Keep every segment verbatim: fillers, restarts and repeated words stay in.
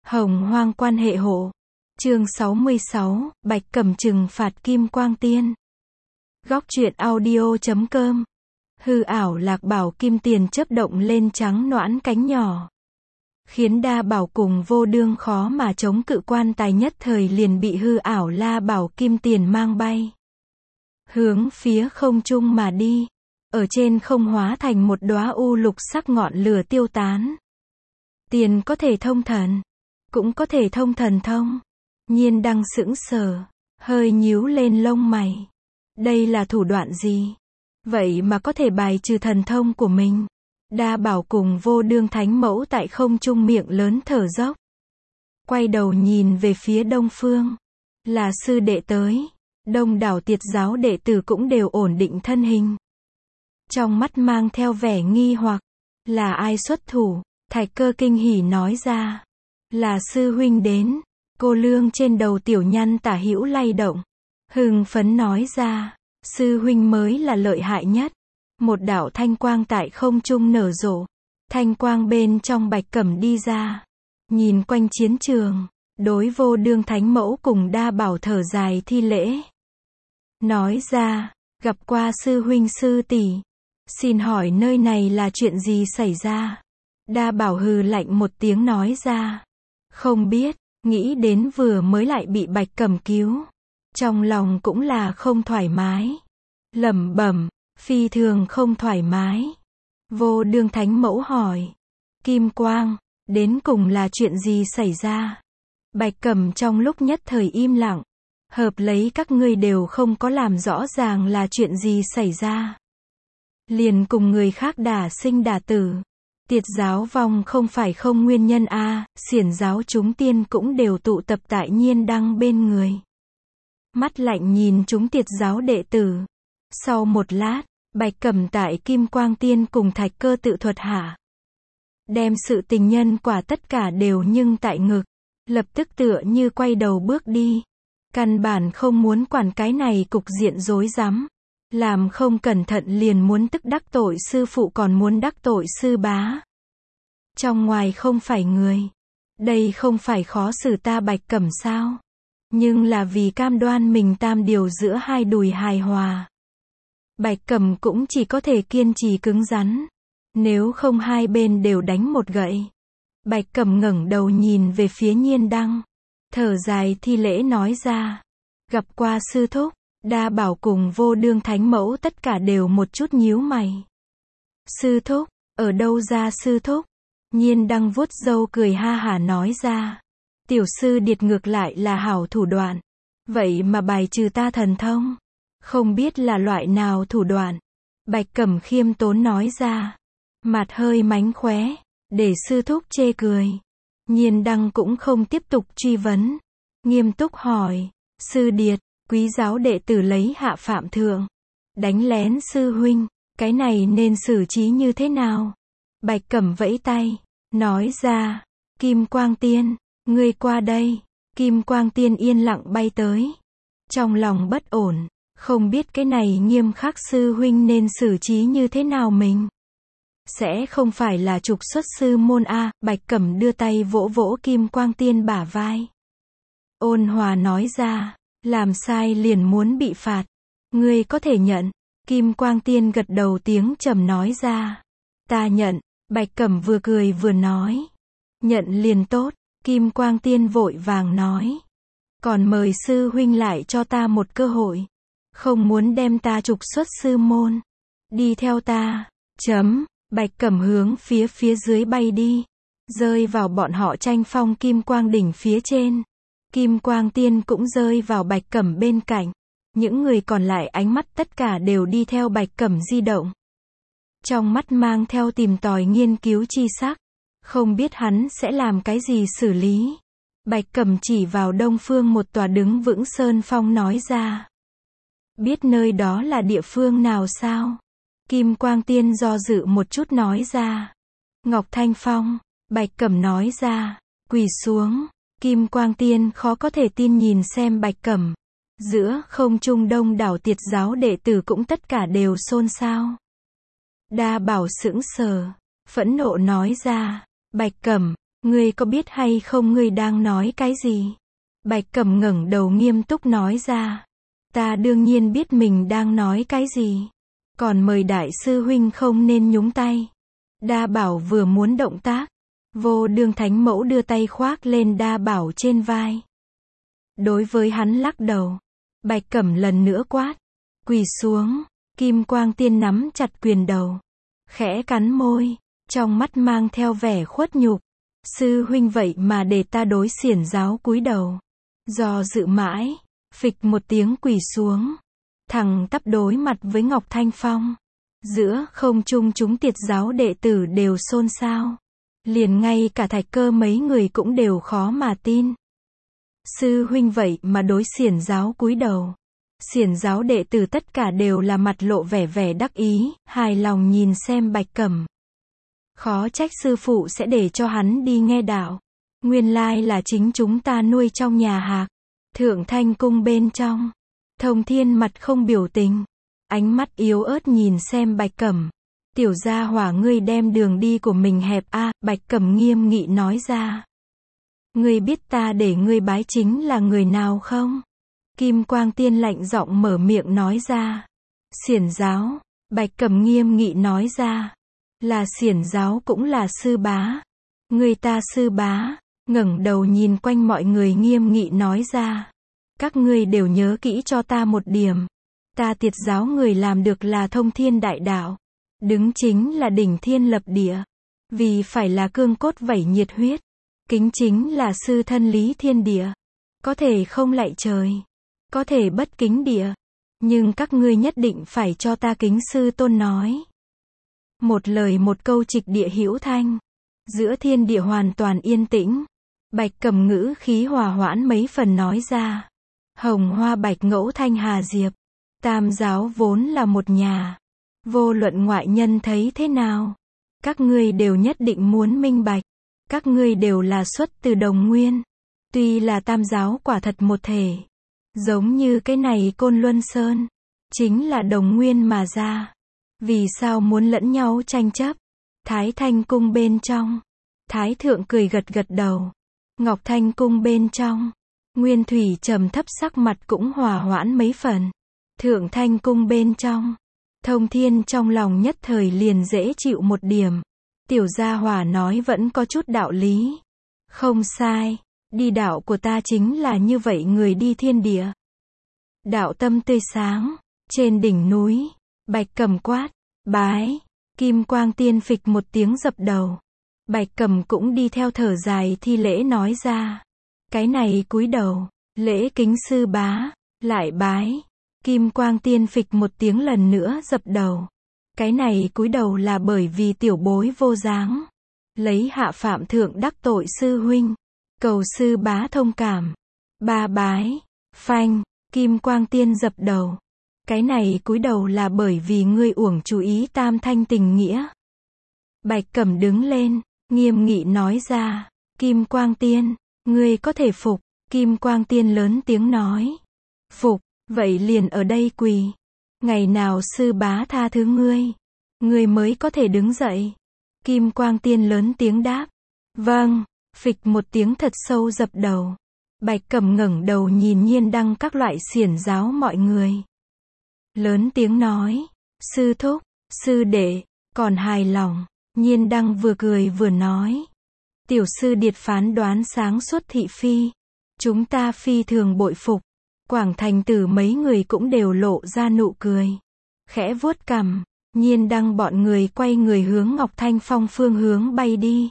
Hồng hoang quan hệ hộ. Chương sáu mươi sáu, Bạch Cẩm trừng phạt Kim Quang Tiên. Góc truyện audio chấm com. Hư ảo lạc bảo kim tiền chớp động lên trắng noãn cánh nhỏ, khiến đa bảo cùng vô đương khó mà chống cự, quan tài nhất thời liền bị hư ảo la bảo kim tiền mang bay, hướng phía không trung mà đi. Ở trên không hóa thành một đóa u lục sắc ngọn lửa tiêu tán. Tiền có thể thông thần, cũng có thể thông thần thông. Nhiên Đăng sững sờ, hơi nhíu lên lông mày. Đây là thủ đoạn gì? Vậy mà có thể bài trừ thần thông của mình. Đa bảo cùng vô đương thánh mẫu tại không trung miệng lớn thở dốc. Quay đầu nhìn về phía đông phương. Là sư đệ tới. Đông đảo Tiệt giáo đệ tử cũng đều ổn định thân hình, trong mắt mang theo vẻ nghi hoặc. Là ai xuất thủ? Thạch Cơ kinh hỉ nói ra. Là sư huynh đến. Cô lương trên đầu tiểu nhăn tả hữu lay động, hưng phấn nói ra. Sư huynh mới là lợi hại nhất. Một đạo thanh quang tại không trung nở rộ. Thanh quang bên trong Bạch Cẩm đi ra, nhìn quanh chiến trường, đối vô đương thánh mẫu cùng đa bảo thở dài thi lễ. Nói ra, gặp qua sư huynh sư tỷ, xin hỏi nơi này là chuyện gì xảy ra? Đa bảo hừ lạnh một tiếng nói ra. Không biết, nghĩ đến vừa mới lại bị Bạch Cẩm cứu, trong lòng cũng là không thoải mái. Lẩm bẩm, phi thường không thoải mái. Vô đương thánh mẫu hỏi. Kim Quang, đến cùng là chuyện gì xảy ra? Bạch Cẩm trong lúc nhất thời im lặng. Hợp lấy các ngươi đều không có làm rõ ràng là chuyện gì xảy ra, liền cùng người khác đả sinh đả tử. Tiệt giáo vong không phải không nguyên nhân a, à, xiển giáo chúng tiên cũng đều tụ tập tại Nhiên Đăng bên người. Mắt lạnh nhìn chúng Tiệt giáo đệ tử. Sau một lát, Bạch Cẩm tại Kim Quang Tiên cùng Thạch Cơ tự thuật hạ, đem sự tình nhân quả tất cả đều nhưng tại ngực, lập tức tựa như quay đầu bước đi. Căn bản không muốn quản cái này cục diện rối rắm, làm không cẩn thận liền muốn tức đắc tội sư phụ còn muốn đắc tội sư bá. Trong ngoài không phải người, đây không phải khó xử ta Bạch Cẩm sao? Nhưng là vì cam đoan mình tam điều giữa hai đùi hài hòa, Bạch Cẩm cũng chỉ có thể kiên trì cứng rắn, nếu không hai bên đều đánh một gậy. Bạch Cẩm ngẩng đầu nhìn về phía Nhiên Đăng, thở dài thi lễ nói ra. Gặp qua sư thúc. Đa bảo cùng vô đương thánh mẫu tất cả đều một chút nhíu mày. Sư thúc, ở đâu ra sư thúc? Nhiên Đăng vuốt râu cười ha hả nói ra. Tiểu sư điệt ngược lại là hảo thủ đoạn. Vậy mà bài trừ ta thần thông. Không biết là loại nào thủ đoạn. Bạch Cẩm khiêm tốn nói ra. Mặt hơi mánh khóe, để sư thúc chê cười. Nhiên Đăng cũng không tiếp tục truy vấn, nghiêm túc hỏi. Sư điệt, quý giáo đệ tử lấy hạ phạm thượng, đánh lén sư huynh, cái này nên xử trí như thế nào? Bạch Cẩm vẫy tay, nói ra. Kim Quang Tiên, ngươi qua đây. Kim Quang Tiên yên lặng bay tới, trong lòng bất ổn, không biết cái này nghiêm khắc sư huynh nên xử trí như thế nào mình. Sẽ không phải là trục xuất sư môn a? Bạch Cẩm đưa tay vỗ vỗ Kim Quang Tiên bả vai, ôn hòa nói ra. Làm sai liền muốn bị phạt, ngươi có thể nhận? Kim Quang Tiên gật đầu tiếng trầm nói ra. Ta nhận. Bạch Cẩm vừa cười vừa nói. Nhận liền tốt. Kim Quang Tiên vội vàng nói. Còn mời sư huynh lại cho ta một cơ hội, không muốn đem ta trục xuất sư môn, đi theo ta. Chấm. Bạch Cẩm hướng phía phía dưới bay đi, rơi vào bọn họ tranh phong Kim Quang đỉnh phía trên. Kim Quang Tiên cũng rơi vào Bạch Cẩm bên cạnh. Những người còn lại ánh mắt tất cả đều đi theo Bạch Cẩm di động, trong mắt mang theo tìm tòi nghiên cứu chi sắc. Không biết hắn sẽ làm cái gì xử lý. Bạch Cẩm chỉ vào đông phương một tòa đứng vững sơn phong nói ra. Biết nơi đó là địa phương nào sao? Kim Quang Tiên do dự một chút nói ra. Ngọc Thanh Phong. Bạch Cẩm nói ra. Quỳ xuống. Kim Quang Tiên khó có thể tin nhìn xem Bạch Cẩm. Giữa không trung đông đảo Tiệt giáo đệ tử cũng tất cả đều xôn xao. Đa bảo sững sờ, phẫn nộ nói ra. Bạch Cẩm, Ngươi có biết hay không ngươi đang nói cái gì? Bạch Cẩm ngẩng đầu nghiêm túc nói ra. Ta đương nhiên biết mình đang nói cái gì. Còn mời đại sư huynh không nên nhúng tay. Đa Bảo vừa muốn động tác. Vô Đương Thánh Mẫu đưa tay khoác lên Đa Bảo trên vai. Đối với hắn lắc đầu. Bạch Cẩm lần nữa quát. Quỳ xuống. Kim Quang Tiên nắm chặt quyền đầu. Khẽ cắn môi. Trong mắt mang theo vẻ khuất nhục. Sư huynh vậy mà để ta đối xiển giáo cúi đầu. Do dự mãi. Phịch một tiếng quỳ xuống. Thẳng tắp đối mặt với Ngọc Thanh Phong. Giữa không trung chúng Tiệt giáo đệ tử đều xôn xao. Liền ngay cả Thạch Cơ mấy người cũng đều khó mà tin. Sư huynh vậy mà đối xiển giáo cúi đầu. Xiển giáo đệ tử tất cả đều là mặt lộ vẻ vẻ đắc ý, hài lòng nhìn xem Bạch Cẩm. Khó trách sư phụ sẽ để cho hắn đi nghe đạo. Nguyên lai là chính chúng ta nuôi trong nhà hạc. Thượng Thanh cung bên trong. Thông Thiên mặt không biểu tình. Ánh mắt yếu ớt nhìn xem Bạch Cẩm. Tiểu gia hỏa ngươi đem đường đi của mình hẹp a à, Bạch Cẩm nghiêm nghị nói ra. Ngươi biết ta để ngươi bái chính là người nào không? Kim Quang Tiên lạnh giọng mở miệng nói ra. Xiển giáo. Bạch Cẩm nghiêm nghị nói ra. Là xiển giáo cũng là sư bá. Người ta sư bá. Ngẩng đầu nhìn quanh mọi người nghiêm nghị nói ra. Các ngươi đều nhớ kỹ cho ta một điểm. Ta Tiệt giáo người làm được là thông thiên đại đạo. Đứng chính là đỉnh thiên lập địa. Vì phải là cương cốt vẩy nhiệt huyết. Kính chính là sư thân lý thiên địa. Có thể không lạy trời. Có thể bất kính địa. Nhưng các ngươi nhất định phải cho ta kính sư tôn nói. Một lời một câu trịch địa hữu thanh. Giữa thiên địa hoàn toàn yên tĩnh. Bạch Cẩm ngữ khí hòa hoãn mấy phần nói ra. Hồng Hoa Bạch Ngẫu Thanh Hà Diệp. Tam giáo vốn là một nhà. Vô luận ngoại nhân thấy thế nào. Các ngươi đều nhất định muốn minh bạch. Các ngươi đều là xuất từ đồng nguyên. Tuy là tam giáo quả thật một thể. Giống như cái này Côn Luân Sơn. Chính là đồng nguyên mà ra. Vì sao muốn lẫn nhau tranh chấp? Thái Thanh cung bên trong. Thái thượng cười gật gật đầu. Ngọc Thanh cung bên trong. Nguyên Thủy trầm thấp sắc mặt cũng hòa hoãn mấy phần. Thượng Thanh cung bên trong. Thông Thiên trong lòng nhất thời liền dễ chịu một điểm. Tiểu gia hỏa nói vẫn có chút đạo lý. Không sai. Đi đạo của ta chính là như vậy người đi thiên địa. Đạo tâm tươi sáng. Trên đỉnh núi. Bạch Cẩm quát. Bái. Kim Quang Tiên phịch một tiếng dập đầu. Bạch Cẩm cũng đi theo thở dài thi lễ nói ra. Cái này cúi đầu. Lễ kính sư bá. Lại bái. Kim Quang Tiên phịch một tiếng lần nữa dập đầu. Cái này cúi đầu là bởi vì tiểu bối vô dáng. Lấy hạ phạm thượng đắc tội sư huynh. Cầu sư bá thông cảm. Ba bái. Phanh. Kim Quang Tiên dập đầu. Cái này cúi đầu là bởi vì ngươi uổng chú ý tam thanh tình nghĩa. Bạch Cẩm đứng lên. Nghiêm nghị nói ra. Kim Quang Tiên. Ngươi có thể phục. Kim Quang Tiên lớn tiếng nói. Phục. Vậy liền ở đây quỳ. Ngày nào sư bá tha thứ ngươi. Ngươi mới có thể đứng dậy. Kim Quang Tiên lớn tiếng đáp. Vâng. Phịch một tiếng thật sâu dập đầu. Bạch Cẩm ngẩng đầu nhìn Nhiên Đăng các loại xiển giáo mọi người. Lớn tiếng nói. Sư thúc. Sư đệ. Còn hài lòng. Nhiên Đăng vừa cười vừa nói. Tiểu sư điệt phán đoán sáng suốt thị phi. Chúng ta phi thường bội phục. Quảng Thành Tử mấy người cũng đều lộ ra nụ cười. Khẽ vuốt cằm. Nhiên Đăng bọn người quay người hướng Ngọc Thanh Phong phương hướng bay đi.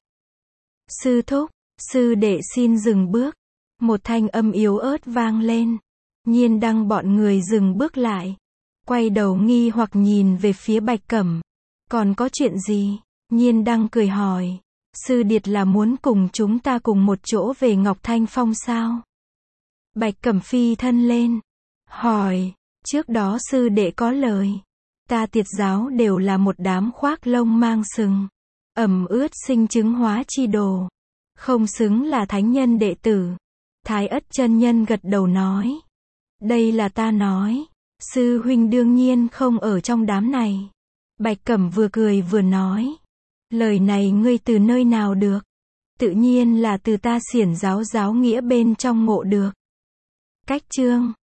Sư thúc. Sư đệ xin dừng bước. Một thanh âm yếu ớt vang lên. Nhiên Đăng bọn người dừng bước lại. Quay đầu nghi hoặc nhìn về phía Bạch Cẩm. Còn có chuyện gì? Nhiên Đăng cười hỏi. Sư điệt là muốn cùng chúng ta cùng một chỗ về Ngọc Thanh Phong sao? Bạch Cẩm phi thân lên. Hỏi. Trước đó sư đệ có lời. Ta Tiệt giáo đều là một đám khoác lông mang sừng. Ẩm ướt sinh chứng hóa chi đồ. Không xứng là thánh nhân đệ tử. Thái Ất chân nhân gật đầu nói. Đây là ta nói. Sư huynh đương nhiên không ở trong đám này. Bạch Cẩm vừa cười vừa nói. Lời này ngươi từ nơi nào được? Tự nhiên là từ ta xiển giáo giáo nghĩa bên trong ngộ được. Cách chương